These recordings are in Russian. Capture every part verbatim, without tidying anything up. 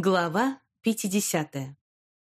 Глава пятидесятая.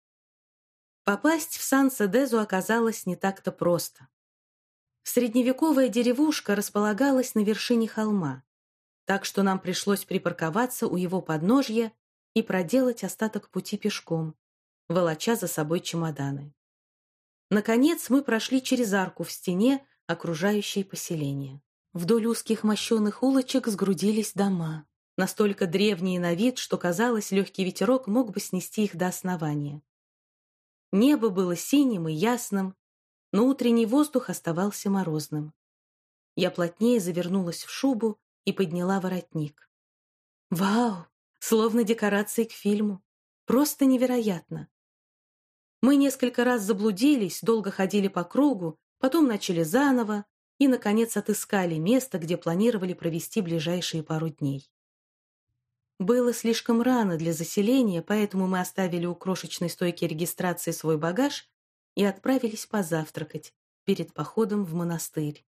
Попасть в Сан-Седезу оказалось не так-то просто. Средневековая деревушка располагалась на вершине холма, так что нам пришлось припарковаться у его подножья и проделать остаток пути пешком, волоча за собой чемоданы. Наконец мы прошли через арку в стене, окружающей поселение. Вдоль узких мощеных улочек сгрудились дома, настолько древние на вид, что, казалось, легкий ветерок мог бы снести их до основания. Небо было синим и ясным, но утренний воздух оставался морозным. Я плотнее завернулась в шубу и подняла воротник. Вау! Словно декорации к фильму. Просто невероятно. Мы несколько раз заблудились, долго ходили по кругу, потом начали заново и, наконец, отыскали место, где планировали провести ближайшие пару дней. Было слишком рано для заселения, поэтому мы оставили у крошечной стойки регистрации свой багаж и отправились позавтракать перед походом в монастырь.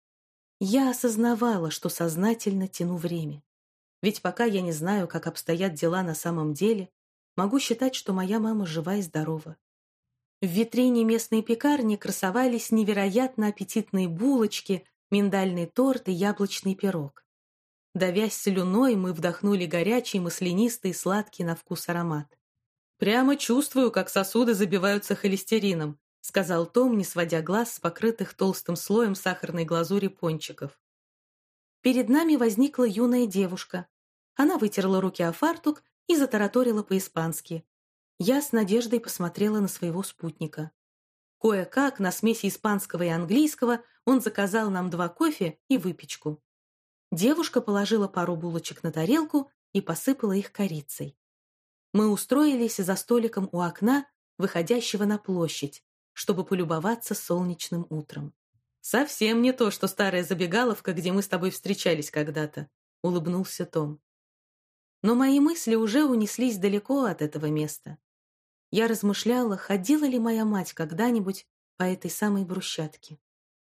Я осознавала, что сознательно тяну время. Ведь пока я не знаю, как обстоят дела на самом деле, могу считать, что моя мама жива и здорова. В витрине местной пекарни красовались невероятно аппетитные булочки, миндальный торт и яблочный пирог. Давясь слюной, мы вдохнули горячий, маслянистый, сладкий на вкус аромат. «Прямо чувствую, как сосуды забиваются холестерином», сказал Том, не сводя глаз с покрытых толстым слоем сахарной глазури пончиков. Перед нами возникла юная девушка. Она вытерла руки о фартук и затараторила по-испански. Я с надеждой посмотрела на своего спутника. Кое-как, на смеси испанского и английского, он заказал нам два кофе и выпечку. Девушка положила пару булочек на тарелку и посыпала их корицей. Мы устроились за столиком у окна, выходящего на площадь, чтобы полюбоваться солнечным утром. «Совсем не то, что старая забегаловка, где мы с тобой встречались когда-то», — улыбнулся Том. Но мои мысли уже унеслись далеко от этого места. Я размышляла, ходила ли моя мать когда-нибудь по этой самой брусчатке.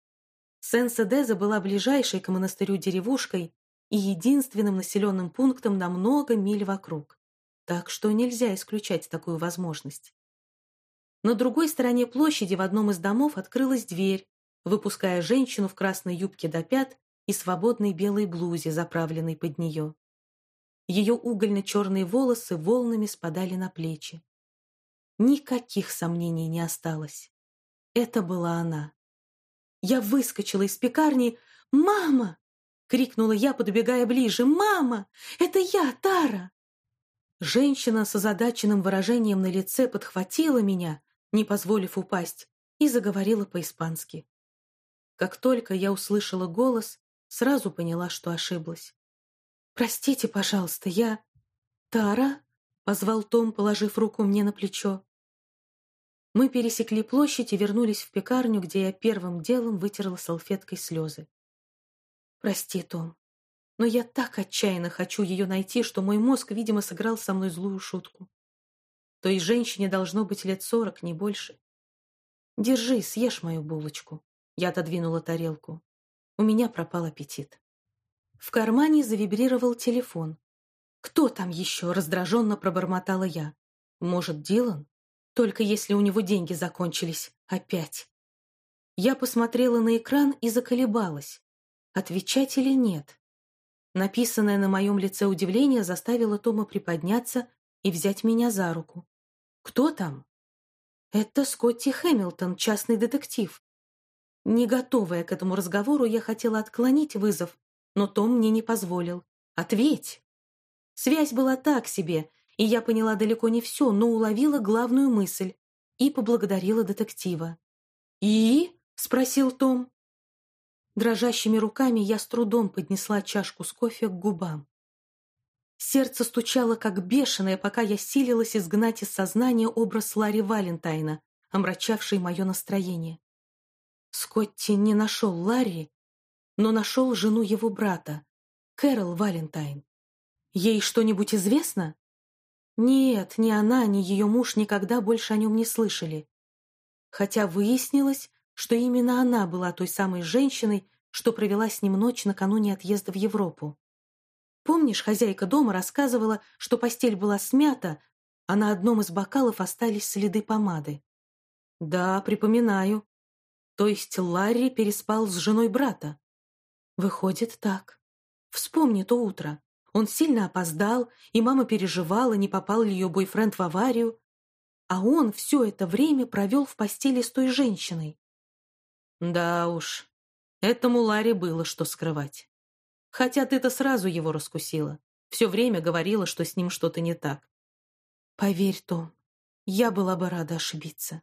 Сан-Седеза была ближайшей к монастырю деревушкой и единственным населенным пунктом на много миль вокруг, так что нельзя исключать такую возможность. На другой стороне площади в одном из домов открылась дверь, выпуская женщину в красной юбке до пят и свободной белой блузе, заправленной под нее. Ее угольно-черные волосы волнами спадали на плечи. Никаких сомнений не осталось. Это была она. Я выскочила из пекарни. «Мама!» — крикнула я, подбегая ближе. «Мама! Это я, Тара!» Женщина с озадаченным выражением на лице подхватила меня, не позволив упасть, и заговорила по-испански. Как только я услышала голос, сразу поняла, что ошиблась. «Простите, пожалуйста, я...» «Тара?» — позвал Том, положив руку мне на плечо. Мы пересекли площадь и вернулись в пекарню, где я первым делом вытерла салфеткой слезы. «Прости, Том, но я так отчаянно хочу ее найти, что мой мозг, видимо, сыграл со мной злую шутку. Той женщине должно быть лет сорок, не больше. Держи, съешь мою булочку». Я отодвинула тарелку. У меня пропал аппетит. В кармане завибрировал телефон. «Кто там еще?» — раздраженно пробормотала я. «Может, Дилан? Только если у него деньги закончились. Опять». Я посмотрела на экран и заколебалась. Отвечать или нет? Написанное на моем лице удивление заставило Тома приподняться и взять меня за руку. «Кто там?» «Это Скотти Хэмилтон, частный детектив». Не готовая к этому разговору, я хотела отклонить вызов, но Том мне не позволил. «Ответь!» Связь была так себе, и я поняла далеко не все, но уловила главную мысль и поблагодарила детектива. «И?» — спросил Том. Дрожащими руками я с трудом поднесла чашку с кофе к губам. Сердце стучало как бешеное, пока я силилась изгнать из сознания образ Ларри Валентайна, омрачавший мое настроение. Скотти не нашел Ларри, но нашел жену его брата, Кэрол Валентайн. Ей что-нибудь известно? Нет, ни она, ни ее муж никогда больше о нем не слышали. Хотя выяснилось, что именно она была той самой женщиной, что провела с ним ночь накануне отъезда в Европу. Помнишь, хозяйка дома рассказывала, что постель была смята, а на одном из бокалов остались следы помады? Да, припоминаю. То есть Ларри переспал с женой брата? Выходит так. Вспомни то утро. Он сильно опоздал, и мама переживала, не попал ли ее бойфренд в аварию. А он все это время провел в постели с той женщиной. Да уж, этому Ларри было что скрывать. Хотя ты-то сразу его раскусила. Все время говорила, что с ним что-то не так. Поверь, Том, я была бы рада ошибиться.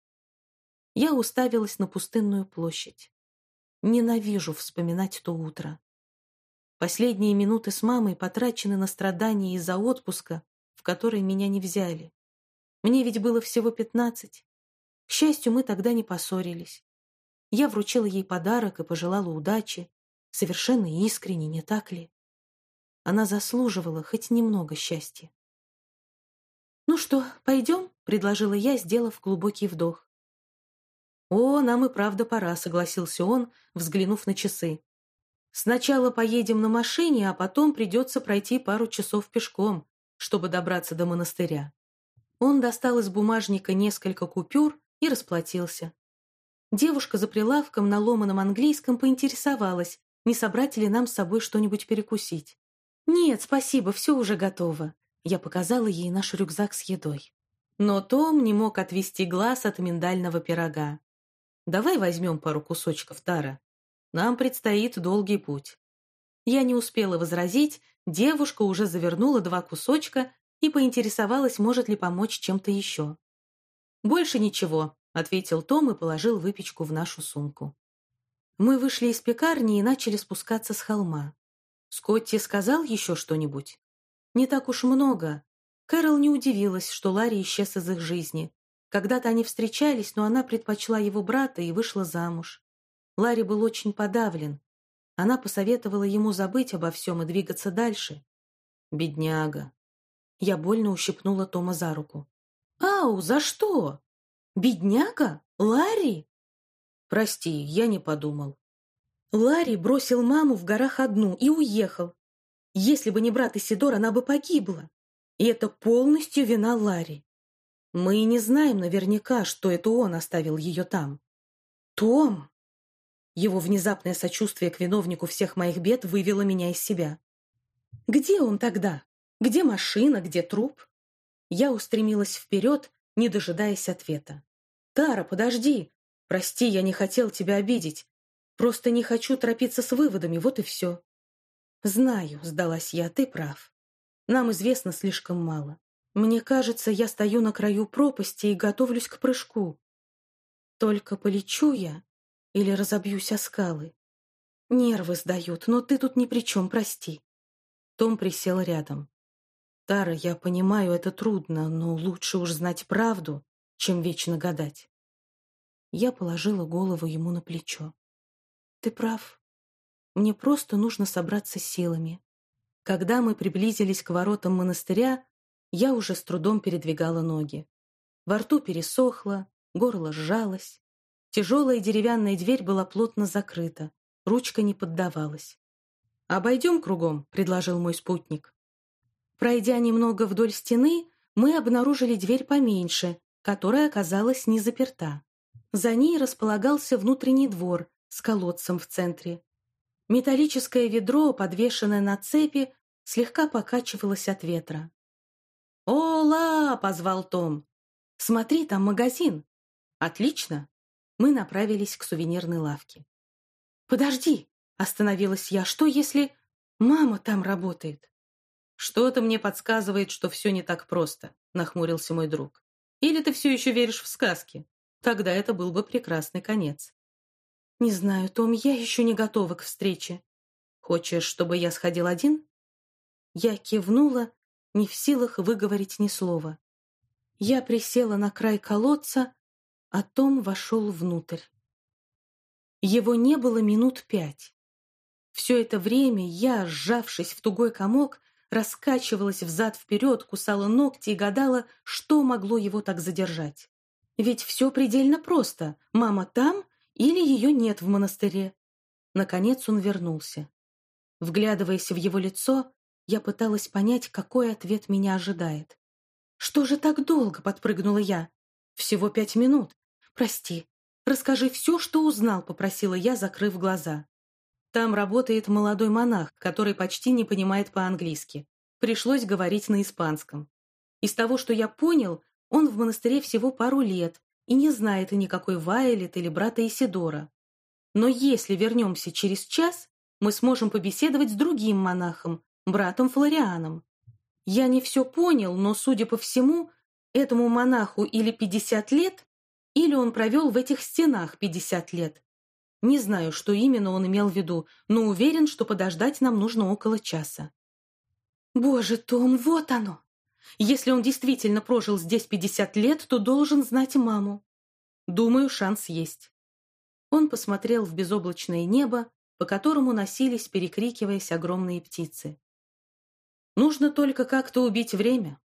Я уставилась на пустынную площадь. Ненавижу вспоминать то утро. Последние минуты с мамой потрачены на страдания из-за отпуска, в который меня не взяли. Мне ведь было всего пятнадцать. К счастью, мы тогда не поссорились. Я вручила ей подарок и пожелала удачи. Совершенно искренне, не так ли? Она заслуживала хоть немного счастья. «Ну что, пойдем?» — предложила я, сделав глубокий вдох. «О, нам и правда пора», — согласился он, взглянув на часы. «Сначала поедем на машине, а потом придется пройти пару часов пешком, чтобы добраться до монастыря». Он достал из бумажника несколько купюр и расплатился. Девушка за прилавком на ломаном английском поинтересовалась, не собрать ли нам с собой что-нибудь перекусить. «Нет, спасибо, все уже готово». Я показала ей наш рюкзак с едой. Но Том не мог отвести глаз от миндального пирога. «Давай возьмем пару кусочков, Тара. Нам предстоит долгий путь». Я не успела возразить, девушка уже завернула два кусочка и поинтересовалась, может ли помочь чем-то еще. «Больше ничего», — ответил Том и положил выпечку в нашу сумку. Мы вышли из пекарни и начали спускаться с холма. Скотти сказал еще что-нибудь? Не так уж много. Кэрол не удивилась, что Ларри исчез из их жизни. Когда-то они встречались, но она предпочла его брата и вышла замуж. Ларри был очень подавлен. Она посоветовала ему забыть обо всем и двигаться дальше. Бедняга. Я больно ущипнула Тома за руку. «Ау, за что? Бедняга? Ларри?» «Прости, я не подумал». Ларри бросил маму в горах одну и уехал. Если бы не брат Исидор, она бы погибла. И это полностью вина Ларри. Мы и не знаем наверняка, что это он оставил ее там. Том! Его внезапное сочувствие к виновнику всех моих бед вывело меня из себя. Где он тогда? Где машина, где труп? Я устремилась вперед, не дожидаясь ответа. «Тара, подожди! Прости, я не хотел тебя обидеть. Просто не хочу торопиться с выводами, вот и все». «Знаю», — сдалась я, — «ты прав. Нам известно слишком мало. Мне кажется, я стою на краю пропасти и готовлюсь к прыжку. Только полечу я или разобьюсь о скалы? Нервы сдают, но ты тут ни при чем, прости». Том присел рядом. «Тара, я понимаю, это трудно, но лучше уж знать правду, чем вечно гадать». Я положила голову ему на плечо. «Ты прав. Мне просто нужно собраться силами». Когда мы приблизились к воротам монастыря, я уже с трудом передвигала ноги. Во рту пересохло, горло сжалось. Тяжелая деревянная дверь была плотно закрыта, ручка не поддавалась. «Обойдем кругом», — предложил мой спутник. Пройдя немного вдоль стены, мы обнаружили дверь поменьше, которая оказалась не заперта. За ней располагался внутренний двор с колодцем в центре. Металлическое ведро, подвешенное на цепи, слегка покачивалось от ветра. «Ола!» — позвал Том. «Смотри, там магазин». «Отлично!» Мы направились к сувенирной лавке. «Подожди!» — остановилась я. «Что, если мама там работает?» «Что-то мне подсказывает, что все не так просто», — нахмурился мой друг. «Или ты все еще веришь в сказки? Тогда это был бы прекрасный конец». «Не знаю, Том, я еще не готова к встрече. Хочешь, чтобы я сходил один?» Я кивнула, не в силах выговорить ни слова. Я присела на край колодца, а Том вошел внутрь. Его не было минут пять. Все это время я, сжавшись в тугой комок, раскачивалась взад-вперед, кусала ногти и гадала, что могло его так задержать. Ведь все предельно просто. Мама там или ее нет в монастыре. Наконец он вернулся. Вглядываясь в его лицо, Я пыталась понять, какой ответ меня ожидает. «Что же так долго?» — подпрыгнула я. «Всего пять минут. Прости. Расскажи все, что узнал», — попросила я, закрыв глаза. Там работает молодой монах, который почти не понимает по-английски. Пришлось говорить на испанском. Из того, что я понял, он в монастыре всего пару лет и не знает никакой Вайолет или брата Исидора. Но если вернемся через час, мы сможем побеседовать с другим монахом, братом Флорианом. Я не все понял, но, судя по всему, этому монаху или пятьдесят лет, или он провел в этих стенах пятьдесят лет. Не знаю, что именно он имел в виду, но уверен, что подождать нам нужно около часа. Боже, Том, вот оно! Если он действительно прожил здесь пятьдесят лет, то должен знать маму. Думаю, шанс есть. Он посмотрел в безоблачное небо, по которому носились, перекрикиваясь, огромные птицы. Нужно только как-то убить время.